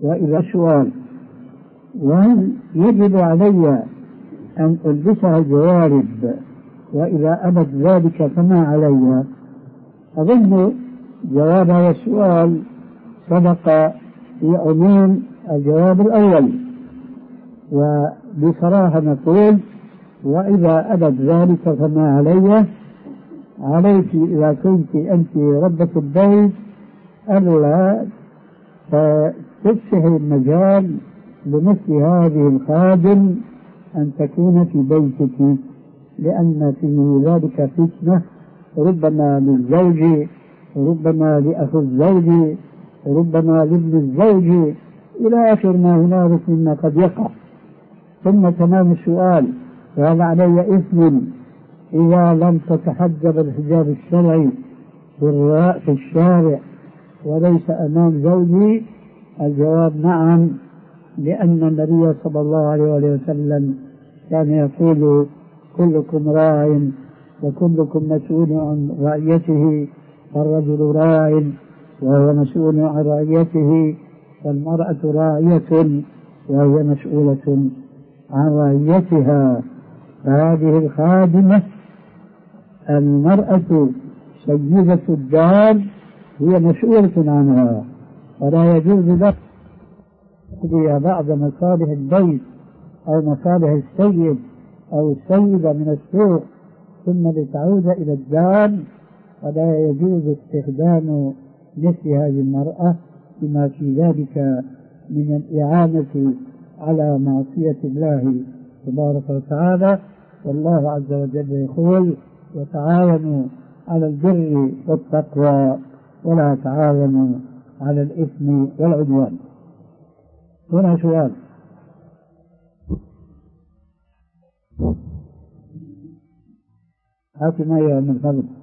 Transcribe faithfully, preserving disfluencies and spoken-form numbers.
وإلى سؤال: وهل يجب علي أن ألبسها الجوارب؟ وإذا أبت ذلك فما علي؟ أظن جواب هذا السؤال سبق في عموم الجواب الأول، وبصراحة نقول: وإذا أبت ذلك فما علي. عليك إذا كنت أنت ربة البيت ألا تفسح المجال لمثل هذه الخادم أن تكون في بيتك، لأن في ذلك فتنة، ربما للزوج، ربما لأخي الزوج، ربما لابن الزوج، إلى آخر ما هنالك مما قد يقع. ثم تمام السؤال: وهل علي إثم إذا لم تتحجب الحجاب الشرعي في الشارع وليس أمام زوجي؟ الجواب: نعم، لأن النبي صلى الله عليه وسلم كان يقول: كلكم راع وكلكم مسؤول عن رعيته، فالرجل راع وهو مسؤول عن رعيته، والمرأة راعية وهي مسؤولة عن رعيتها. فهذه الخادمة المرأة سيدة الدار هي مسؤولة عنها، ولا يجوز لك تقضي بعض مصالح البيت أو مصالح السيد أو السيدة من السوق ثم لتعود إلى الدار. ولا يجوز استخدام مثل هذه المرأة بما في ذلك من الإعانة على معصية الله تبارك وتعالى. والله عز وجل يقول: وتعاونوا على البر والتقوى ولا تعاونوا على الإثم والعدوان. هنا سؤال: هات معي من فضل.